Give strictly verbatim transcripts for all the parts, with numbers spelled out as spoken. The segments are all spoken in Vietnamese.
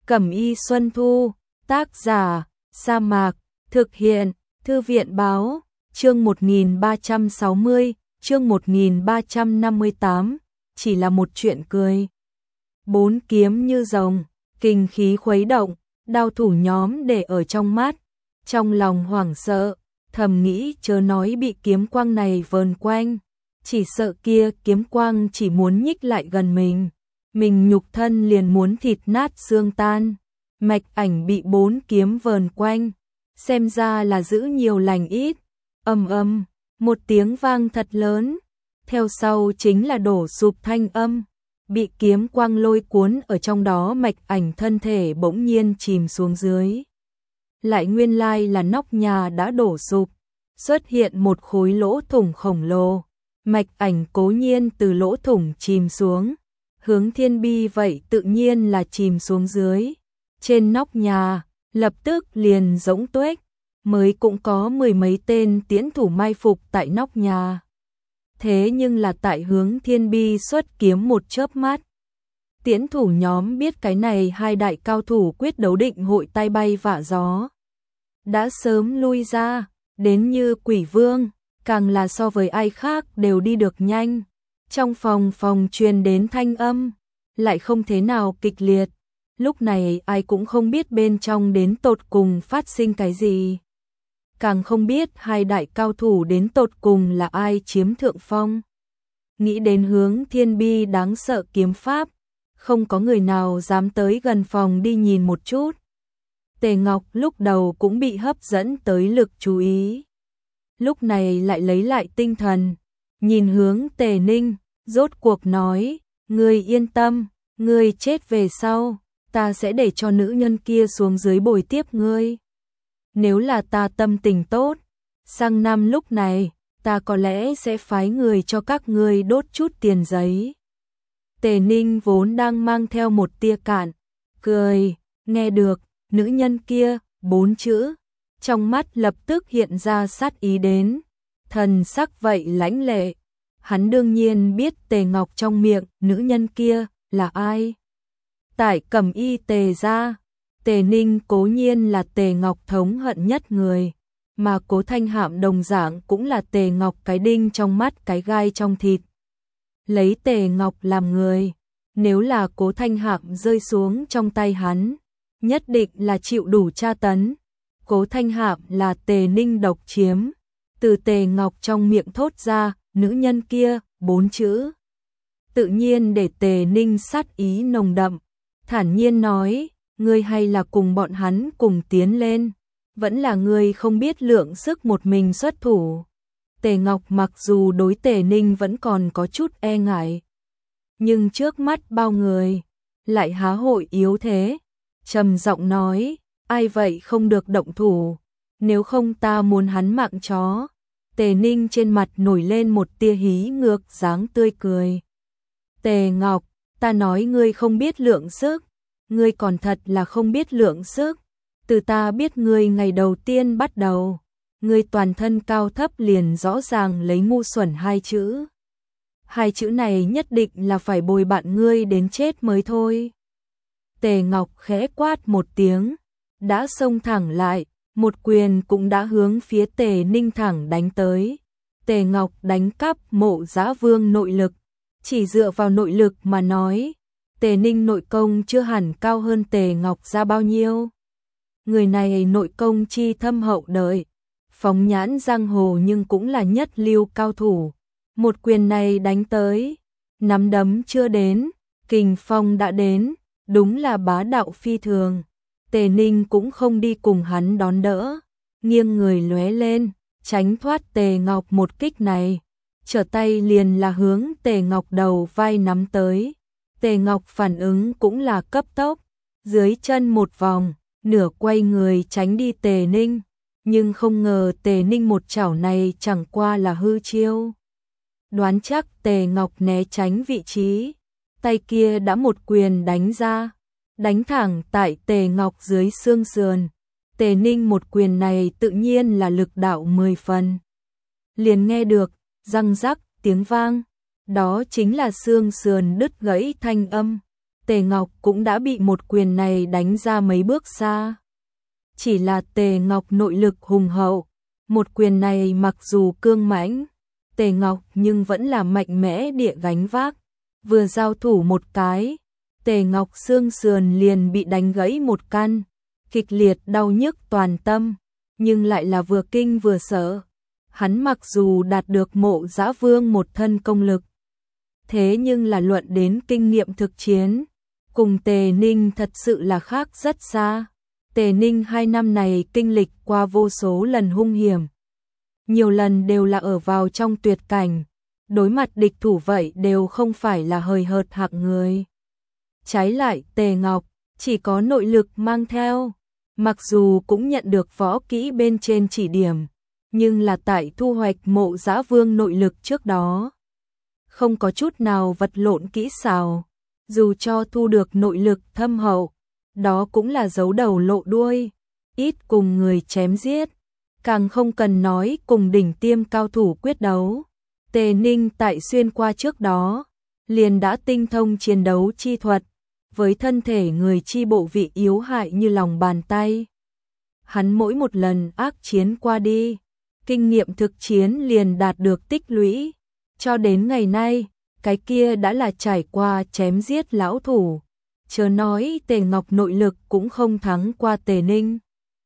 Cẩm y Xuân Thu, tác giả, Sa Mạc, thực hiện, Thư viện báo, chương một nghìn ba trăm sáu mươi, chương một nghìn ba trăm năm mươi tám, chỉ là một chuyện cười. Bốn kiếm như rồng, kinh khí khuấy động, đao thủ nhóm để ở trong mắt, trong lòng hoảng sợ, thầm nghĩ chớ nói bị kiếm quang này vờn quanh, chỉ sợ kia kiếm quang chỉ muốn nhích lại gần mình, mình nhục thân liền muốn thịt nát xương tan. Mạch Ảnh bị bốn kiếm vờn quanh, xem ra là giữ nhiều lành ít. Ầm ầm, một tiếng vang thật lớn, theo sau chính là đổ sụp thanh âm, bị kiếm quang lôi cuốn ở trong đó. Mạch Ảnh thân thể bỗng nhiên chìm xuống dưới. Lại nguyên lai là nóc nhà đã đổ sụp, xuất hiện một khối lỗ thủng khổng lồ. Mạch Ảnh cố nhiên từ lỗ thủng chìm xuống, hướng Thiên Bi vậy tự nhiên là chìm xuống dưới. Trên nóc nhà, lập tức liền rỗng tuếch, mới cũng có mười mấy tên tiễn thủ mai phục tại nóc nhà. Thế nhưng là tại hướng Thiên Bi xuất kiếm một chớp mắt, tiễn thủ nhóm biết cái này hai đại cao thủ quyết đấu định hội tai bay vạ gió, đã sớm lui ra, đến như Quỷ Vương, càng là so với ai khác đều đi được nhanh. Trong phòng phòng truyền đến thanh âm, lại không thế nào kịch liệt. Lúc này ai cũng không biết bên trong đến tột cùng phát sinh cái gì. Càng không biết hai đại cao thủ đến tột cùng là ai chiếm thượng phong. Nghĩ đến hướng Thiên Bi đáng sợ kiếm pháp, không có người nào dám tới gần phòng đi nhìn một chút. Tề Ngọc lúc đầu cũng bị hấp dẫn tới lực chú ý. Lúc này lại lấy lại tinh thần, nhìn hướng Tề Ninh, rốt cuộc nói, ngươi yên tâm, ngươi chết về sau, ta sẽ để cho nữ nhân kia xuống dưới bồi tiếp ngươi. Nếu là ta tâm tình tốt, sang năm lúc này, ta có lẽ sẽ phái người cho các ngươi đốt chút tiền giấy. Tề Ninh vốn đang mang theo một tia cạn, cười, nghe được, nữ nhân kia, bốn chữ, trong mắt lập tức hiện ra sát ý đến, thần sắc vậy lãnh lệ. Hắn đương nhiên biết Tề Ngọc trong miệng nữ nhân kia là ai. Tại Cẩm y Tề gia, Tề Ninh cố nhiên là Tề Ngọc thống hận nhất người, mà Cố Thanh Hạm đồng dạng cũng là Tề Ngọc cái đinh trong mắt cái gai trong thịt. Lấy Tề Ngọc làm người, nếu là Cố Thanh Hạm rơi xuống trong tay hắn, nhất định là chịu đủ tra tấn. Cố Thanh Hạm là Tề Ninh độc chiếm, từ Tề Ngọc trong miệng thốt ra nữ nhân kia, bốn chữ. Tự nhiên để Tề Ninh sát ý nồng đậm, thản nhiên nói, ngươi hay là cùng bọn hắn cùng tiến lên, vẫn là ngươi không biết lượng sức một mình xuất thủ. Tề Ngọc mặc dù đối Tề Ninh vẫn còn có chút e ngại, nhưng trước mắt bao người, lại há hội yếu thế, trầm giọng nói, ai vậy không được động thủ, nếu không ta muốn hắn mạng chó. Tề Ninh trên mặt nổi lên một tia hí ngược dáng tươi cười. Tề Ngọc, ta nói ngươi không biết lượng sức, ngươi còn thật là không biết lượng sức. Từ ta biết ngươi ngày đầu tiên bắt đầu, ngươi toàn thân cao thấp liền rõ ràng lấy ngu xuẩn hai chữ. Hai chữ này nhất định là phải bồi bạn ngươi đến chết mới thôi. Tề Ngọc khẽ quát một tiếng, đã xông thẳng lại, một quyền cũng đã hướng phía Tề Ninh thẳng đánh tới. Tề Ngọc đánh cắp Mộ Dã Vương nội lực, chỉ dựa vào nội lực mà nói, Tề Ninh nội công chưa hẳn cao hơn Tề Ngọc ra bao nhiêu. Người này nội công chi thâm hậu đời, phóng nhãn giang hồ nhưng cũng là nhất lưu cao thủ. Một quyền này đánh tới, nắm đấm chưa đến, kình phong đã đến, đúng là bá đạo phi thường. Tề Ninh cũng không đi cùng hắn đón đỡ, nghiêng người lóe lên, tránh thoát Tề Ngọc một kích này, trở tay liền là hướng Tề Ngọc đầu vai nắm tới. Tề Ngọc phản ứng cũng là cấp tốc, dưới chân một vòng, nửa quay người tránh đi Tề Ninh, nhưng không ngờ Tề Ninh một chảo này chẳng qua là hư chiêu. Đoán chắc Tề Ngọc né tránh vị trí, tay kia đã một quyền đánh ra, đánh thẳng tại Tề Ngọc dưới xương sườn. Tề Ninh một quyền này tự nhiên là lực đạo mười phần. Liền nghe được răng rắc tiếng vang, đó chính là xương sườn đứt gãy thanh âm. Tề Ngọc cũng đã bị một quyền này đánh ra mấy bước xa. Chỉ là Tề Ngọc nội lực hùng hậu, một quyền này mặc dù cương mãnh, Tề Ngọc nhưng vẫn là mạnh mẽ địa gánh vác. Vừa giao thủ một cái, Tề Ngọc xương sườn liền bị đánh gãy một căn, kịch liệt đau nhức toàn tâm, nhưng lại là vừa kinh vừa sợ. Hắn mặc dù đạt được Mộ Dã Vương một thân công lực, thế nhưng là luận đến kinh nghiệm thực chiến, cùng Tề Ninh thật sự là khác rất xa. Tề Ninh hai năm này kinh lịch qua vô số lần hung hiểm, nhiều lần đều là ở vào trong tuyệt cảnh, đối mặt địch thủ vậy đều không phải là hời hợt hạng người. Trái lại Tề Ngọc chỉ có nội lực mang theo, mặc dù cũng nhận được võ kỹ bên trên chỉ điểm, nhưng là tại thu hoạch Mộ Dã Vương nội lực trước đó, không có chút nào vật lộn kỹ xảo, dù cho thu được nội lực thâm hậu, đó cũng là giấu đầu lộ đuôi, ít cùng người chém giết, càng không cần nói cùng đỉnh tiêm cao thủ quyết đấu. Tề Ninh tại xuyên qua trước đó, liền đã tinh thông chiến đấu chi thuật, với thân thể người chi bộ vị yếu hại như lòng bàn tay. Hắn mỗi một lần ác chiến qua đi, kinh nghiệm thực chiến liền đạt được tích lũy, cho đến ngày nay, cái kia đã là trải qua chém giết lão thủ. Chớ nói Tề Ngọc nội lực cũng không thắng qua Tề Ninh.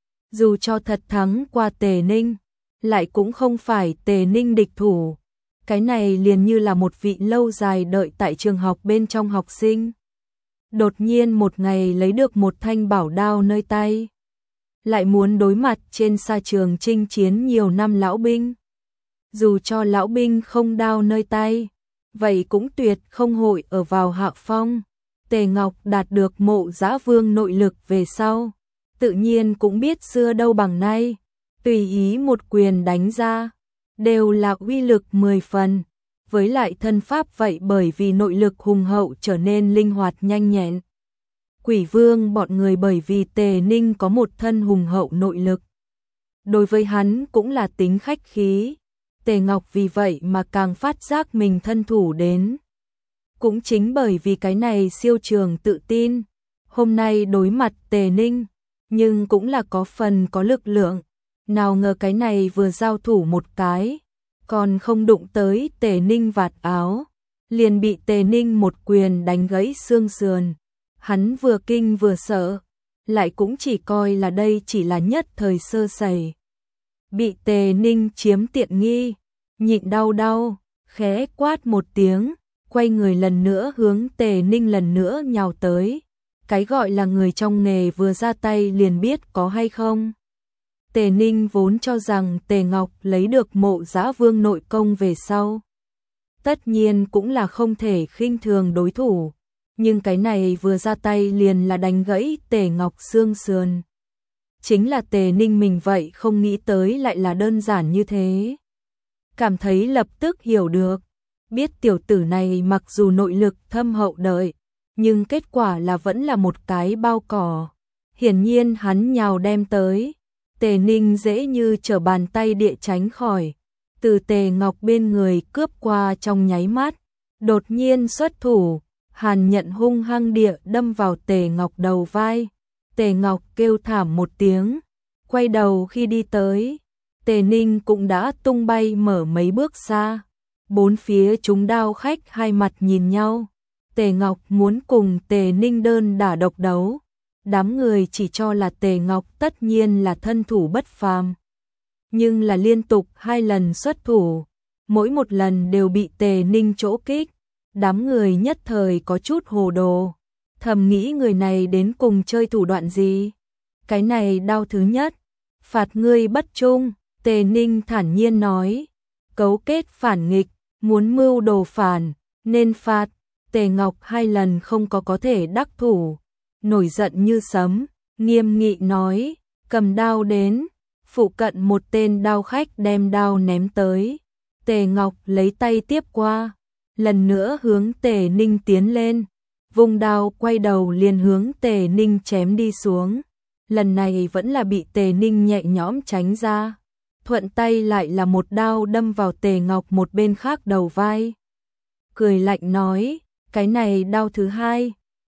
Dù cho thật thắng qua Tề Ninh, lại cũng không phải Tề Ninh địch thủ. Cái này liền như là một vị lâu dài đợi tại trường học bên trong học sinh. Đột nhiên một ngày lấy được một thanh bảo đao nơi tay, lại muốn đối mặt trên sa trường chinh chiến nhiều năm lão binh. Dù cho lão binh không đao nơi tay, vậy cũng tuyệt không hội ở vào hạ phong. Tề Ngọc đạt được Mộ Dã Vương nội lực về sau, tự nhiên cũng biết xưa đâu bằng nay, tùy ý một quyền đánh ra, đều là uy lực mười phần, với lại thân pháp vậy bởi vì nội lực hùng hậu trở nên linh hoạt nhanh nhẹn. Quỷ Vương bọn người bởi vì Tề Ninh có một thân hùng hậu nội lực, đối với hắn cũng là tính khách khí. Tề Ngọc vì vậy mà càng phát giác mình thân thủ đến. Cũng chính bởi vì cái này siêu trường tự tin, hôm nay đối mặt Tề Ninh, nhưng cũng là có phần có lực lượng. Nào ngờ cái này vừa giao thủ một cái, còn không đụng tới Tề Ninh vạt áo, liền bị Tề Ninh một quyền đánh gãy xương sườn. Hắn vừa kinh vừa sợ, lại cũng chỉ coi là đây chỉ là nhất thời sơ sẩy. Bị Tề Ninh chiếm tiện nghi, nhịn đau đau, khẽ quát một tiếng, quay người lần nữa hướng Tề Ninh lần nữa nhào tới. Cái gọi là người trong nghề vừa ra tay liền biết có hay không. Tề Ninh vốn cho rằng Tề Ngọc lấy được Mộ Dã Vương nội công về sau, tất nhiên cũng là không thể khinh thường đối thủ, nhưng cái này vừa ra tay liền là đánh gãy Tề Ngọc xương sườn. Chính là Tề Ninh mình vậy không nghĩ tới lại là đơn giản như thế. Cảm thấy lập tức hiểu được, biết tiểu tử này mặc dù nội lực thâm hậu đợi, nhưng kết quả là vẫn là một cái bao cỏ. Hiển nhiên hắn nhào đem tới, Tề Ninh dễ như trở bàn tay địa tránh khỏi, từ Tề Ngọc bên người cướp qua trong nháy mắt, đột nhiên xuất thủ, Hàn Nhận hung hăng địa đâm vào Tề Ngọc đầu vai. Tề Ngọc kêu thảm một tiếng, quay đầu khi đi tới, Tề Ninh cũng đã tung bay mở mấy bước xa. Bốn phía chúng đao khách hai mặt nhìn nhau, Tề Ngọc muốn cùng Tề Ninh đơn đả độc đấu. Đám người chỉ cho là Tề Ngọc tất nhiên là thân thủ bất phàm, nhưng là liên tục hai lần xuất thủ, mỗi một lần đều bị Tề Ninh chỗ kích. Đám người nhất thời có chút hồ đồ, thầm nghĩ người này đến cùng chơi thủ đoạn gì. Cái này đao thứ nhất, phạt ngươi bất trung. Tề Ninh thản nhiên nói, cấu kết phản nghịch, muốn mưu đồ phản, nên phạt. Tề Ngọc hai lần không có có thể đắc thủ, nổi giận như sấm, nghiêm nghị nói, cầm đao đến. Phụ cận một tên đao khách đem đao ném tới, Tề Ngọc lấy tay tiếp qua, lần nữa hướng Tề Ninh tiến lên, vùng đao quay đầu liền hướng Tề Ninh chém đi xuống. Lần này vẫn là bị Tề Ninh nhẹ nhõm tránh ra, thuận tay lại là một đao đâm vào Tề Ngọc một bên khác đầu vai. Cười lạnh nói, cái này đao thứ hai,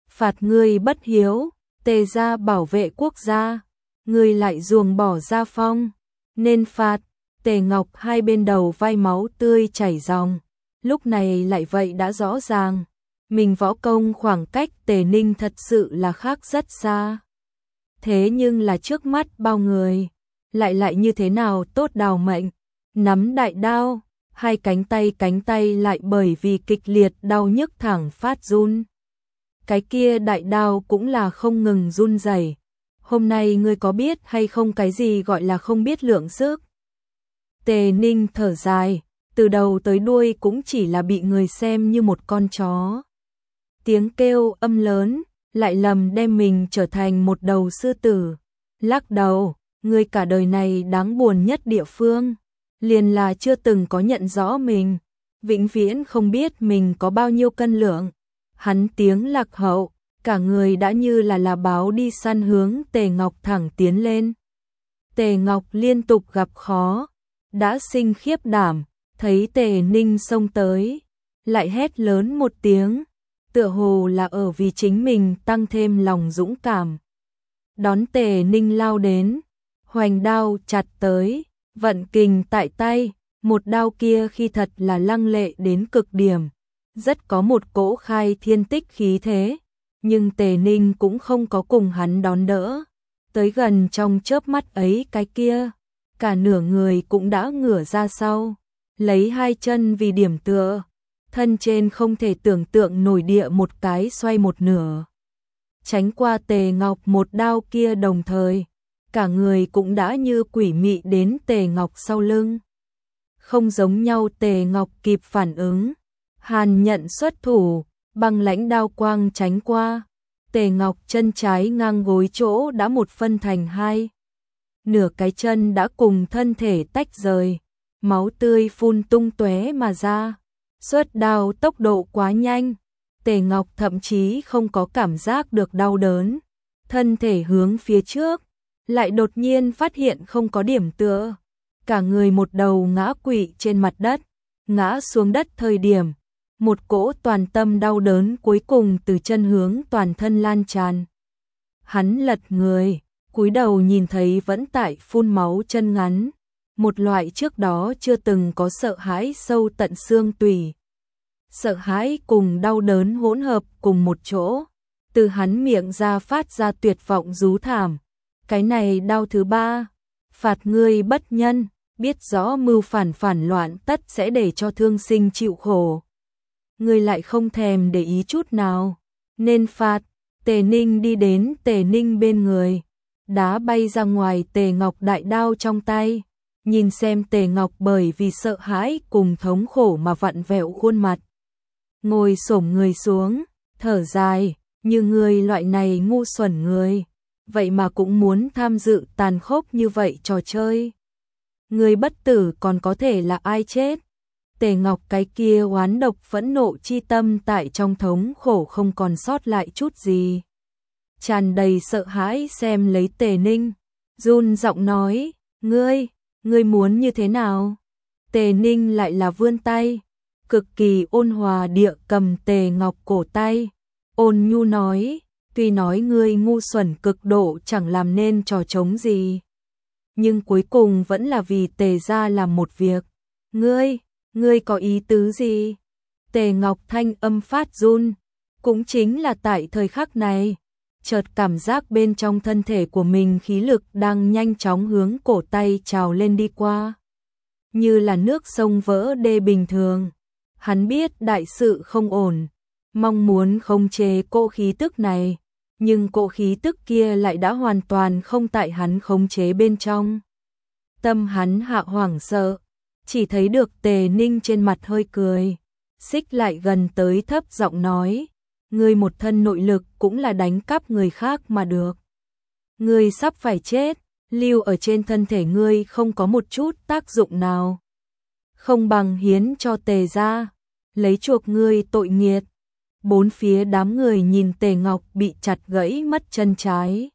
phạt ngươi bất hiếu, Tề gia bảo vệ quốc gia, ngươi lại ruồng bỏ gia phong, nên phạt. Tề Ngọc hai bên đầu vai máu tươi chảy ròng, lúc này lại vậy đã rõ ràng, mình võ công khoảng cách Tề Ninh thật sự là khác rất xa. Thế nhưng là trước mắt bao người, lại lại như thế nào tốt đào mệnh, nắm đại đao, hai cánh tay cánh tay lại bởi vì kịch liệt đau nhức thẳng phát run. Cái kia đại đao cũng là không ngừng run rẩy. Hôm nay ngươi có biết hay không cái gì gọi là không biết lượng sức? Tề Ninh thở dài, từ đầu tới đuôi cũng chỉ là bị người xem như một con chó. Tiếng kêu âm lớn, lại lầm đem mình trở thành một đầu sư tử. Lắc đầu, ngươi cả đời này đáng buồn nhất địa phương, liền là chưa từng có nhận rõ mình, vĩnh viễn không biết mình có bao nhiêu cân lượng. Hắn tiếng lạc hậu, cả người đã như là là báo đi săn hướng Tề Ngọc thẳng tiến lên. Tề Ngọc liên tục gặp khó, đã sinh khiếp đảm, thấy Tề Ninh xông tới, lại hét lớn một tiếng, tựa hồ là ở vì chính mình tăng thêm lòng dũng cảm. Đón Tề Ninh lao đến, hoành đao chặt tới, vận kình tại tay, một đao kia khi thật là lăng lệ đến cực điểm, rất có một cỗ khai thiên tích khí thế, nhưng Tề Ninh cũng không có cùng hắn đón đỡ. Tới gần trong chớp mắt ấy cái kia, cả nửa người cũng đã ngửa ra sau, lấy hai chân vì điểm tựa, thân trên không thể tưởng tượng nổi địa một cái xoay một nửa. Tránh qua Tề Ngọc một đao kia đồng thời, cả người cũng đã như quỷ mị đến Tề Ngọc sau lưng. Không giống nhau Tề Ngọc kịp phản ứng, Hàn nhận xuất thủ, băng lãnh đao quang tránh qua, Tề Ngọc chân trái ngang gối chỗ đã một phân thành hai. Nửa cái chân đã cùng thân thể tách rời, máu tươi phun tung tóe mà ra. Xuất đao tốc độ quá nhanh, Tề Ngọc thậm chí không có cảm giác được đau đớn, thân thể hướng phía trước, lại đột nhiên phát hiện không có điểm tựa, cả người một đầu ngã quỵ trên mặt đất, ngã xuống đất thời điểm, một cỗ toàn tâm đau đớn cuối cùng từ chân hướng toàn thân lan tràn. Hắn lật người, cúi đầu nhìn thấy vẫn tại phun máu chân ngắn, một loại trước đó chưa từng có sợ hãi sâu tận xương tủy. Sợ hãi cùng đau đớn hỗn hợp cùng một chỗ, từ hắn miệng ra phát ra tuyệt vọng rú thảm. Cái này đau thứ ba, phạt ngươi bất nhân, biết rõ mưu phản phản loạn tất sẽ để cho thương sinh chịu khổ. Ngươi lại không thèm để ý chút nào, nên phạt. Tề Ninh đi đến Tề Ninh bên người, đá bay ra ngoài Tề Ngọc đại đao trong tay, nhìn xem Tề Ngọc bởi vì sợ hãi cùng thống khổ mà vặn vẹo khuôn mặt. Ngồi xổm người xuống, thở dài, như người loại này ngu xuẩn người, vậy mà cũng muốn tham dự tàn khốc như vậy trò chơi. Người bất tử còn có thể là ai chết? Tề Ngọc cái kia oán độc phẫn nộ chi tâm tại trong thống khổ không còn sót lại chút gì. Tràn đầy sợ hãi xem lấy Tề Ninh, run giọng nói, ngươi, ngươi muốn như thế nào? Tề Ninh lại là vươn tay, cực kỳ ôn hòa địa cầm Tề Ngọc cổ tay, ôn nhu nói, tuy nói ngươi ngu xuẩn cực độ chẳng làm nên trò trống gì, nhưng cuối cùng vẫn là vì Tề gia làm một việc. Ngươi, ngươi có ý tứ gì? Tề Ngọc thanh âm phát run, cũng chính là tại thời khắc này, chợt cảm giác bên trong thân thể của mình khí lực đang nhanh chóng hướng cổ tay trào lên đi qua, như là nước sông vỡ đê bình thường. Hắn biết đại sự không ổn, mong muốn khống chế cỗ khí tức này, nhưng cỗ khí tức kia lại đã hoàn toàn không tại hắn khống chế bên trong. Tâm hắn hạ hoảng sợ, chỉ thấy được Tề Ninh trên mặt hơi cười, xích lại gần tới thấp giọng nói, ngươi một thân nội lực cũng là đánh cắp người khác mà được. Ngươi sắp phải chết, lưu ở trên thân thể ngươi không có một chút tác dụng nào. Không bằng hiến cho Tề gia, lấy chuộc ngươi tội nghiệt. Bốn phía đám người nhìn Tề Ngọc bị chặt gãy mất chân trái,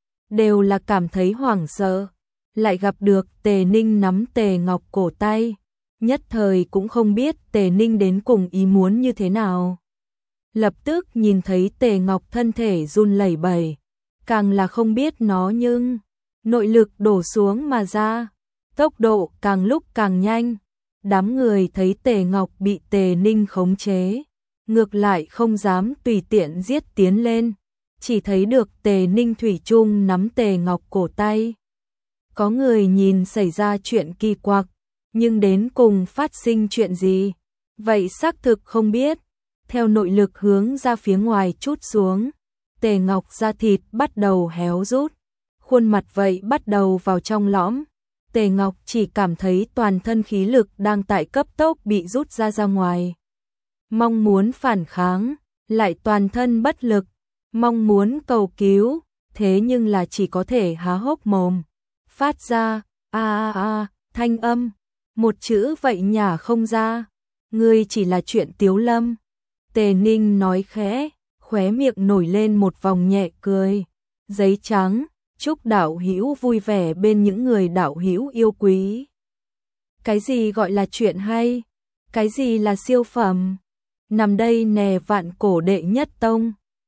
đều là cảm thấy hoảng sợ, lại gặp được Tề Ninh nắm Tề Ngọc cổ tay, nhất thời cũng không biết Tề Ninh đến cùng ý muốn như thế nào. lập tức nhìn thấy Tề Ngọc thân thể run lẩy bẩy, càng là không biết nó nhưng nội lực đổ xuống mà ra, tốc độ càng lúc càng nhanh. Đám người thấy Tề Ngọc bị Tề Ninh khống chế, ngược lại không dám tùy tiện giết tiến lên, chỉ thấy được Tề Ninh thủy chung nắm Tề Ngọc cổ tay. Có người nhìn xảy ra chuyện kỳ quặc, nhưng đến cùng phát sinh chuyện gì, vậy xác thực không biết. Theo nội lực hướng ra phía ngoài trút xuống, Tề Ngọc da thịt bắt đầu héo rút, khuôn mặt vậy bắt đầu vào trong lõm. Tề Ngọc chỉ cảm thấy toàn thân khí lực đang tại cấp tốc bị rút ra ra ngoài. Mong muốn phản kháng, lại toàn thân bất lực, mong muốn cầu cứu, thế nhưng là chỉ có thể há hốc mồm, phát ra a a a thanh âm, một chữ vậy nhả không ra. Ngươi chỉ là chuyện Tiếu Lâm. Tề Ninh nói khẽ, khóe miệng nổi lên một vòng nhẹ cười. Giấy trắng, chúc đạo hữu vui vẻ bên những người đạo hữu yêu quý. Cái gì gọi là chuyện hay? Cái gì là siêu phẩm? Nằm đây nè vạn cổ đệ nhất tông.